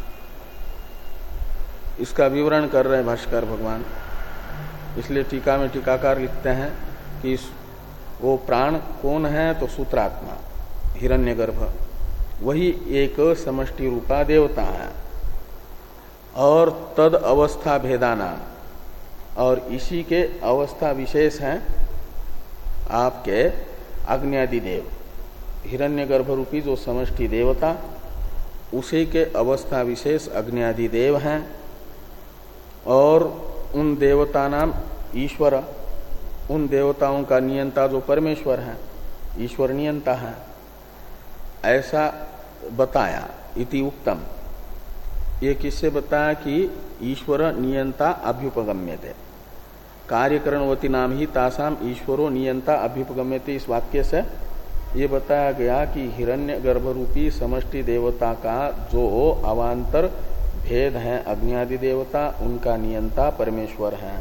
इसका विवरण कर रहे हैं भाष्कर भगवान। इसलिए टीका में टीकाकार लिखते हैं कि वो प्राण कौन है, तो सूत्रात्मा हिरण्यगर्भ, वही एक समष्टि रूपा देवता है। और तद अवस्था भेदानाम, और इसी के अवस्था विशेष हैं आपके अग्न्यादि देव। हिरण्यगर्भ रूपी जो समष्टि देवता, उसी के अवस्था विशेष अग्न्यादि देव हैं। और उन देवता नाम ईश्वर, उन देवताओं का नियंता जो परमेश्वर है, ईश्वर नियंता है, ऐसा बताया। इति उक्तम, ये किससे बताया कि ईश्वर नियंता अभ्युपगम्यते, कार्यकरणवती नाम ही तासाम ईश्वरो नियंता अभ्युपगम्यते। इस वाक्य से ये बताया गया कि हिरण्य गर्भ रूपी समष्टि देवता का जो अवान्तर भेद है अग्न्यादि देवता, उनका नियंता परमेश्वर है।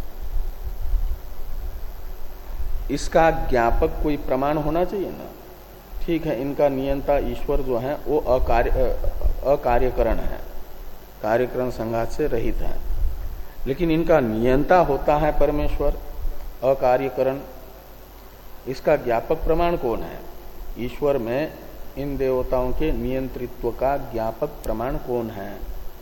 इसका ज्ञापक कोई प्रमाण होना चाहिए ना। ठीक है, इनका नियंता ईश्वर जो है वो अकार्य अकार्यकरण है, कार्यकरण संघात से रहित है, लेकिन इनका नियंता होता है परमेश्वर, अकार्यकरण। इसका ज्ञापक प्रमाण कौन है? ईश्वर में इन देवताओं के नियंत्रित्व का ज्ञापक प्रमाण कौन है?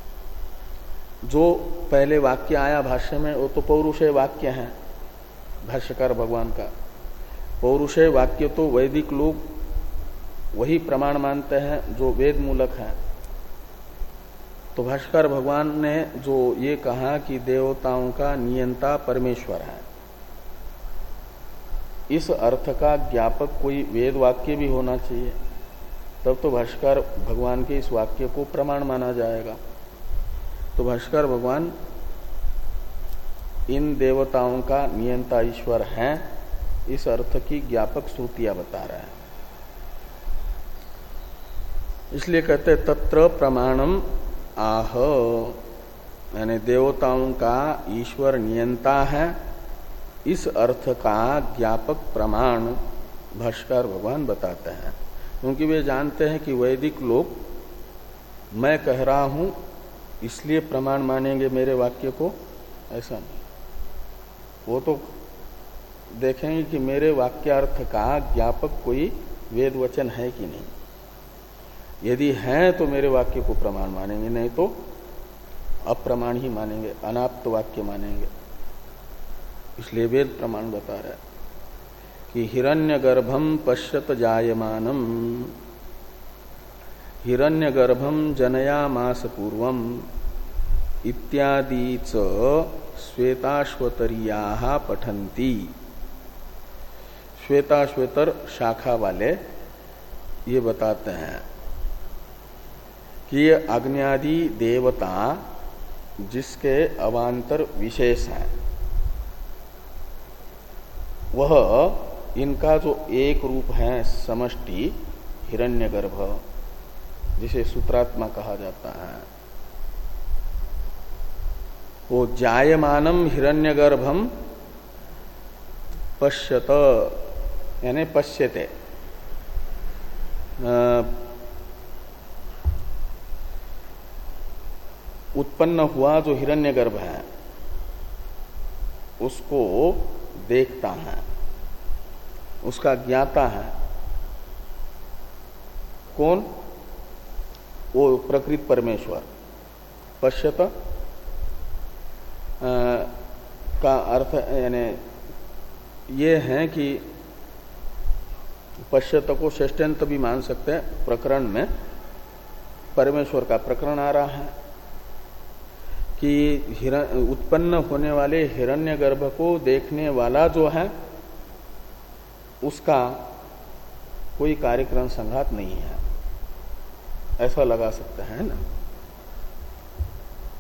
जो पहले वाक्य आया भाष्य में, वो तो पौरुषेय वाक्य है भाष्यकार भगवान का। पौरुषेय वाक्य तो वैदिक लोग वही प्रमाण मानते हैं जो वेद मूलक है। तो भाष्यकार भगवान ने जो ये कहा कि देवताओं का नियंता परमेश्वर है, इस अर्थ का ज्ञापक कोई वेद वाक्य भी होना चाहिए, तब तो भाष्यकार भगवान के इस वाक्य को प्रमाण माना जाएगा। तो भाष्यकार भगवान इन देवताओं का नियंता ईश्वर है, इस अर्थ की ज्ञापक श्रुतियां बता रहे हैं। इसलिए कहते तत्र प्रमाणम आह, यानी देवताओं का ईश्वर नियंता है, इस अर्थ का ज्ञापक प्रमाण भाष्यकार भगवान बताते हैं। क्योंकि वे जानते हैं कि वैदिक लोग मैं कह रहा हूं इसलिए प्रमाण मानेंगे मेरे वाक्य को, ऐसा नहीं। वो तो देखेंगे कि मेरे वाक्यार्थ का ज्ञापक कोई वेद वचन है कि नहीं। यदि है तो मेरे वाक्य को प्रमाण मानेंगे, नहीं तो अप्रमाण ही मानेंगे, अनाप्त वाक्य मानेंगे। इसलिए वेद प्रमाण बता रहा है कि हिरण्यगर्भम पश्यत जायमानम, हिरण्यगर्भम जनयामास पूर्वम इत्यादि च श्वेताश्वतरिया पठन्ति। श्वेताश्वेतर शाखा वाले ये बताते हैं कि ये अग्न्यादि देवता जिसके अवान्तर विशेष हैं, वह इनका जो एक रूप है समष्टि हिरण्यगर्भ, जिसे सूत्रात्मा कहा जाता है, वो जायमानम हिरण्यगर्भम पश्यत, यानी पश्यते, उत्पन्न हुआ जो हिरण्यगर्भ है उसको देखता है, उसका ज्ञाता है। कौन? वो प्रकृत परमेश्वर। पश्यत का अर्थ यानी ये है कि पश्यत को षष्ठ्यंत भी मान सकते हैं। प्रकरण में परमेश्वर का प्रकरण आ रहा है कि उत्पन्न होने वाले हिरण्यगर्भ को देखने वाला जो है उसका कोई कार्यक्रम संघात नहीं है, ऐसा लगा सकते हैं ना।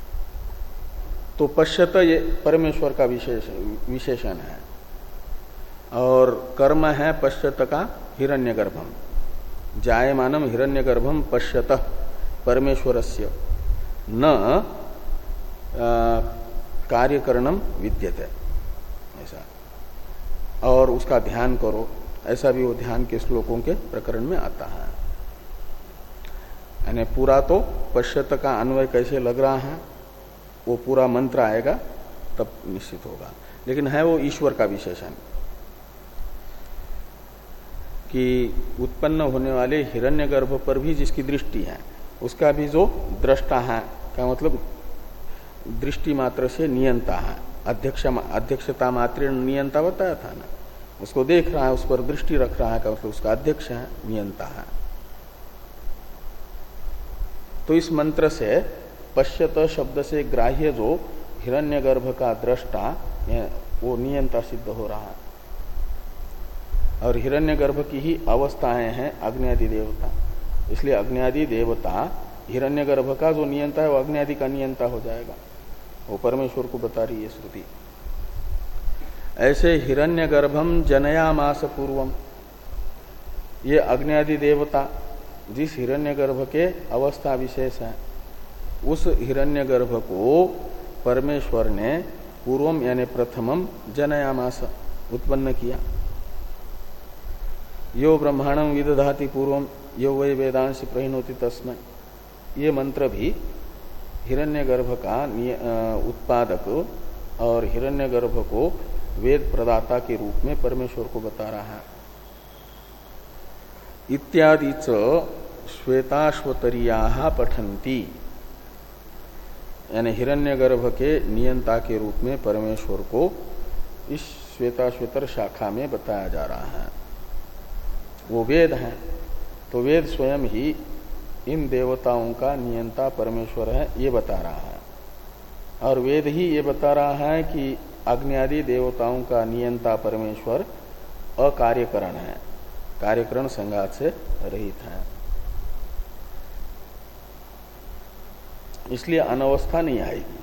तो पश्यत ये परमेश्वर का विशेष विशेषण है, और कर्म है पश्यत का हिरण्यगर्भम, जायमानम हिरण्यगर्भम पश्यत परमेश्वरस्य न कार्यकरणम विद्यते, ऐसा। और उसका ध्यान करो, ऐसा भी वो ध्यान के श्लोकों के प्रकरण में आता है। यानी पूरा तो पश्यत का अन्वय कैसे लग रहा है वो पूरा मंत्र आएगा तब निश्चित होगा, लेकिन है वो ईश्वर का विशेषण कि उत्पन्न होने वाले हिरण्यगर्भ पर भी जिसकी दृष्टि है उसका भी जो दृष्टा है, क्या मतलब दृष्टि मात्र से नियंता है, अध्यक्ष अध्यक्षता मात्र नियंता बताया था ना, उसको देख रहा है, उस पर दृष्टि रख रहा है, का मतलब उसका अध्यक्ष है, नियंता है। तो इस मंत्र से पश्यत शब्द से ग्राह्य जो हिरण्यगर्भ का दृष्टा वो नियंता सिद्ध हो रहा है, और हिरण्यगर्भ की ही अवस्थाएं हैं अग्नि देवता, इसलिए अग्नि देवता हिरण्यगर्भ का जो नियंता है वो अग्नि का नियंता हो जाएगा, वो परमेश्वर को बता रही है श्रुति। ऐसे हिरण्यगर्भम जनयामास पूर्वम, ये अग्नि देवता जिस हिरण्यगर्भ के अवस्था विशेष है उस हिरण्यगर्भ को परमेश्वर ने पूर्वम यानी प्रथमम जनयामास उत्पन्न किया। यो ब्रह्मांडम विदधाति पूर्वम यो वै वेदांश प्रहिणोति तस्मै, ये मंत्र भी हिरण्यगर्भ का उत्पादक और हिरण्यगर्भ को वेद प्रदाता के रूप में परमेश्वर को बता रहा है। इत्यादि च श्वेताश्वतरिया पठन्ति, यानी हिरण्यगर्भ के नियंता के रूप में परमेश्वर को इस श्वेताश्वतर शाखा में बताया जा रहा है। वो वेद है, तो वेद स्वयं ही इन देवताओं का नियंता परमेश्वर है ये बता रहा है, और वेद ही ये बता रहा है कि अग्नि देवताओं का नियंता परमेश्वर अकार्यकरण है, कार्यकरण संघात से रहित है, इसलिए अनवस्था नहीं आएगी।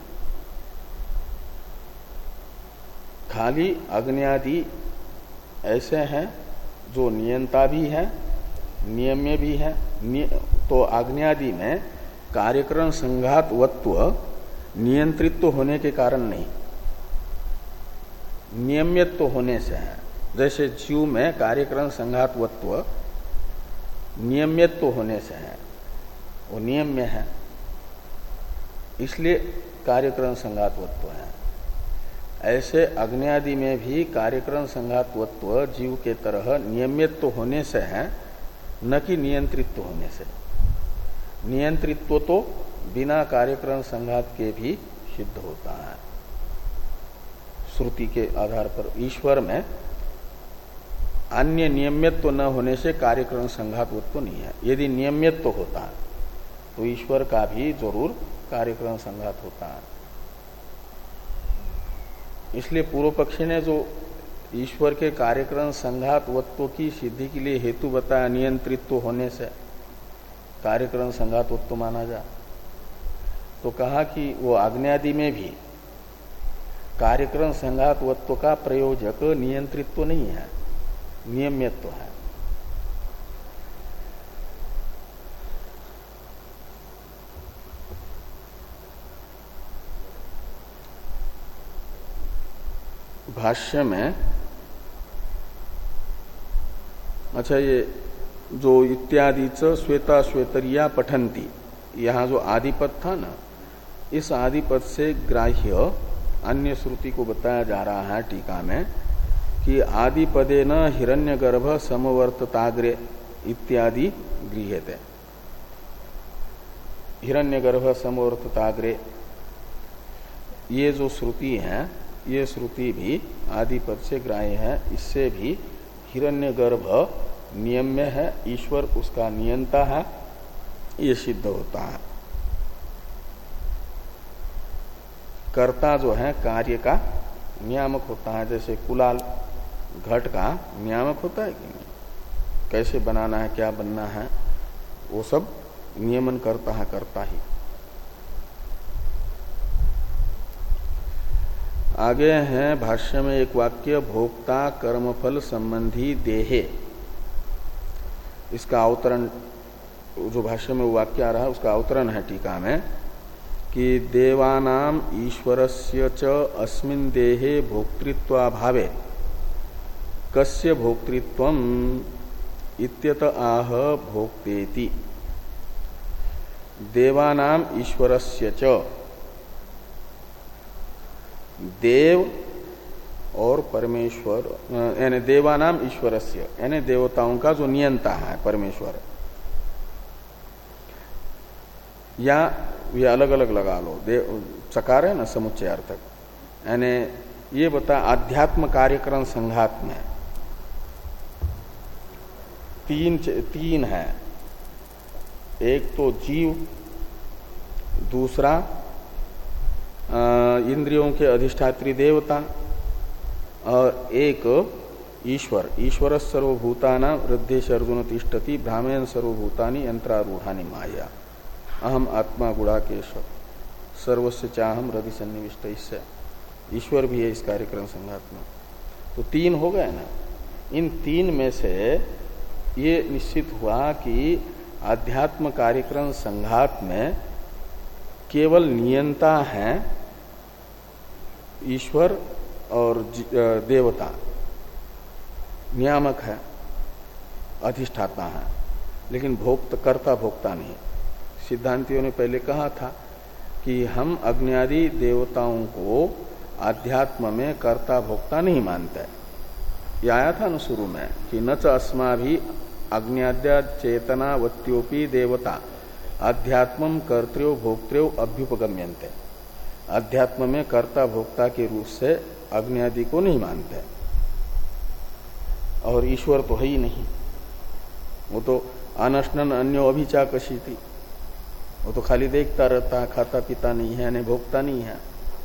खाली अग्नि ऐसे हैं जो नियंता भी है नियम्य भी है। निय, तो अग्नि में कार्यकरण संघातवत्व नियंत्रित्व होने के कारण नहीं, नियम्यत्व होने से है। जैसे जीव में कार्यकरण संघातवत्व नियम्यत्व होने से है, वो नियम्य है, इसलिए कार्यकरण संघातवत्व है। ऐसे अग्नि में भी कार्यकरण संघातवत्व जीव के तरह नियम्यत्व होने से है, न कि नियंत्रित्व होने से। नियंत्रित्व तो बिना कार्यकरण संघात के भी सिद्ध होता है श्रुति के आधार पर। ईश्वर में अन्य नियम्यत्व न होने से कार्यकरण संघातवत्व नहीं है। यदि नियम्यत्व होता है तो ईश्वर का भी जरूर कार्यकरण संघात होता है। इसलिए पूर्व पक्षी ने जो ईश्वर के कार्यकरण संघातवत्व की सिद्धि के लिए हेतु बताया नियंत्रित्व होने से कार्यकरण संघातवत्व माना जा, तो कहा कि वो अग्नि में भी कार्यकरण संघातवत्व का प्रयोजक नियंत्रित्व नहीं है, नियम्यत्व है। भाष्य में अच्छा, ये जो इत्यादि च श्वेता श्वेतरिया पठन्ति, यहाँ जो आदिपद था ना, इस आदिपद से ग्राह्य अन्य श्रुति को बताया जा रहा है टीका में कि आदिपदे न हिरण्यगर्भ समवर्तताग्रे इत्यादि गृह्यते। हिरण्यगर्भ समवर्तताग्रे ये जो श्रुति है, ये श्रुति भी आदिपद से ग्राह्य है। इससे भी हिरण्यगर्भ नियम्य है, ईश्वर उसका नियंता है, ये सिद्ध होता है। कर्ता जो है कार्य का नियामक होता है, जैसे कुलाल घट का नियामक होता है कि नहीं, कैसे बनाना है, क्या बनना है, वो सब नियमन करता है, करता ही। आगे हैं भाष्य में एक वाक्य, भोक्ता कर्मफल संबंधी देहे। इसका अवतरण, जो भाष्य में वो वाक्य आ रहा है उसका अवतरण है टीका में कि देवानाम ईश्वरस्य च अस्मिन् देहे भोक्तृत्वाभावे कस्य भोक्तृत्वम इत्यत आह भोक्तेति। देवानाम ईश्वरस्य च, देव और परमेश्वर, यानी देवानाम ईश्वरस्य यानी देवताओं का जो नियंता है परमेश्वर, या ये अलग अलग लगा लो, देव चकार है ना समुच्चयार्थक, यानी ये बता आध्यात्म कार्यक्रम संघात में तीन तीन है। एक तो जीव, दूसरा इंद्रियों के अधिष्ठात्री देवता, और एक ईश्वर। ईश्वर सर्वभूतानां हृदयेश अर्जुन तिष्ठति भ्रामेन सर्वभूतानि यंत्रारूढ़ानि माया अहम आत्मा गुणाकेश सर्वस्य चाहम हृदय सन्निविष्ट। इससे ईश्वर भी है इस कार्यक्रम संघात में। तो तीन हो गए ना। इन तीन में से ये निश्चित हुआ कि आध्यात्म कार्यक्रम संघात में केवल नियंता है ईश्वर और देवता, नियामक है, अधिष्ठाता है, लेकिन भोक्त कर्ता भोक्ता नहीं। सिद्धांतियों ने पहले कहा था कि हम अग्नि देवताओं को आध्यात्म में कर्ता भोक्ता नहीं मानते। ये आया था न शुरू में कि न च अस्माभि अग्न्याद्या चेतनावत्योपि देवता आध्यात्मम कर्तृयो भोक्तृयो अभ्युपगम्यन्ते। अध्यात्म में कर्ता भोक्ता के रूप से अग्नि आदि को नहीं मानते, और ईश्वर तो है ही नहीं। वो तो अनशनन अन्यो अभिचाकशीति, वो तो खाली देखता रहता है, खाता पीता नहीं है, यानी भोक्ता नहीं है।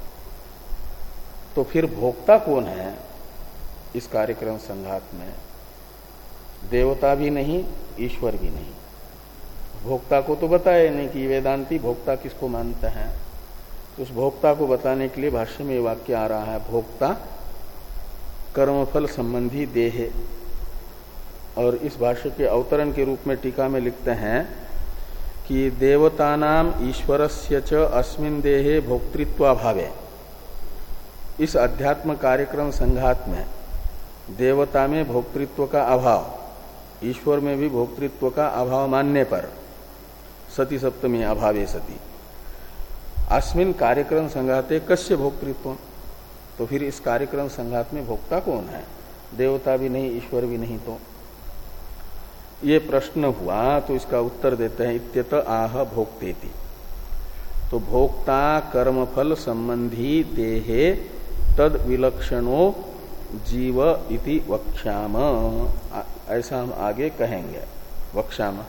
तो फिर भोक्ता कौन है इस कार्यक्रम संघात में? देवता भी नहीं, ईश्वर भी नहीं। भोक्ता को तो बताया नहीं कि वेदांती भोक्ता किसको मानते हैं। तो उस भोक्ता को बताने के लिए भाष्य में वाक्य आ रहा है, भोक्ता कर्मफल संबंधी देहे। और इस भाष्य के अवतरण के रूप में टीका में लिखते हैं कि देवतानाम ईश्वरस्य च अस्मिन् देहे भोक्तृत्वाभावे। इस अध्यात्म कार्यक्रम संघात में देवता में भोक्तृत्व का अभाव, ईश्वर में भी भोक्तृत्व का अभाव मानने पर सती सप्तमी अभावे सती अस्मिन् कार्यक्रम संघाते कस्य भोक्तृत्व। तो फिर इस कार्यक्रम संघात में भोक्ता कौन है? देवता भी नहीं, ईश्वर भी नहीं। तो ये प्रश्न हुआ, तो इसका उत्तर देते हैं इत्यत आह भोक्तेति। तो भोक्ता कर्मफल संबंधी देहे तद विलक्षणो जीव इति वक्ष्याम। ऐसा हम आगे कहेंगे, वक्ष्याम।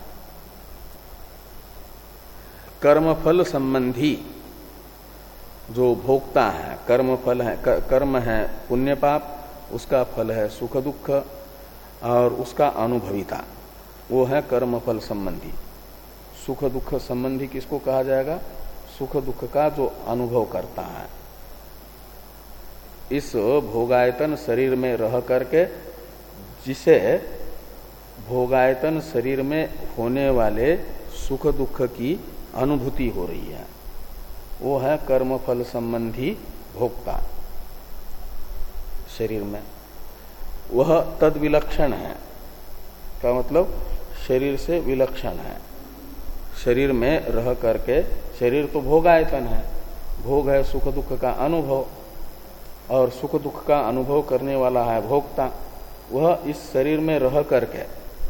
कर्मफल संबंधी जो भोक्ता है, कर्म फल है, कर्म है पुण्य पाप, उसका फल है सुख दुख, और उसका अनुभविता वो है कर्म फल संबंधी। सुख दुख संबंधी किसको कहा जाएगा? सुख दुख का जो अनुभव करता है। इस भोगायतन शरीर में रह करके जिसे भोगायतन शरीर में होने वाले सुख दुख की अनुभूति हो रही है, वो है कर्मफल संबंधी भोक्ता शरीर में। वह तद विलक्षण है, का मतलब शरीर से विलक्षण है। शरीर में रह करके, शरीर तो भोगायतन है, भोग है सुख दुख का अनुभव, और सुख दुख का अनुभव करने वाला है भोक्ता। वह इस शरीर में रह करके,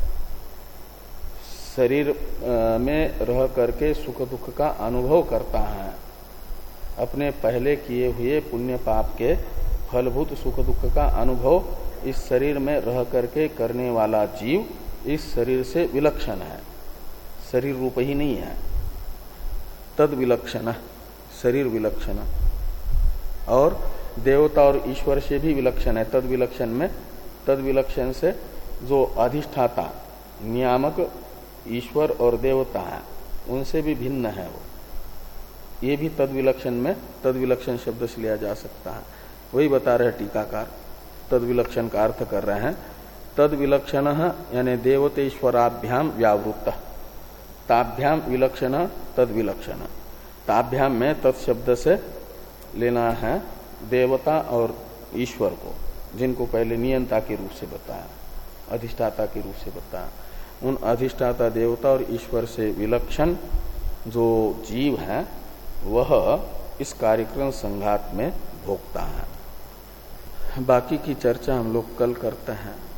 शरीर में रह करके सुख दुख का अनुभव करता है। अपने पहले किए हुए पुण्य पाप के फलभूत सुख दुख का अनुभव इस शरीर में रह करके करने वाला जीव इस शरीर से विलक्षण है, शरीर रूप ही नहीं है। तद विलक्षण, शरीर विलक्षण, और देवता और ईश्वर से भी विलक्षण है। तद विलक्षण में, तद विलक्षण से जो अधिष्ठाता नियामक ईश्वर और देवता है उनसे भी भिन्न है वो। ये भी तद विलक्षण में, तद विलक्षण शब्द से लिया जा सकता है। वही बता रहे टीकाकार, तद विलक्षण का अर्थ कर रहे हैं। तद विलक्षण यानी देवतेश्वराभ्याम व्यावृत्त, ताभ्याम विलक्षण तद विलक्षण। ताभ्याम में तत्शब्द से लेना है देवता और ईश्वर को, जिनको पहले नियंता के रूप से बताया, अधिष्ठाता के रूप से बताया। उन अधिष्ठाता देवता और ईश्वर से विलक्षण जो जीव है वह इस कार्यक्रम संघात में भोगता है। बाकी की चर्चा हम लोग कल करते हैं।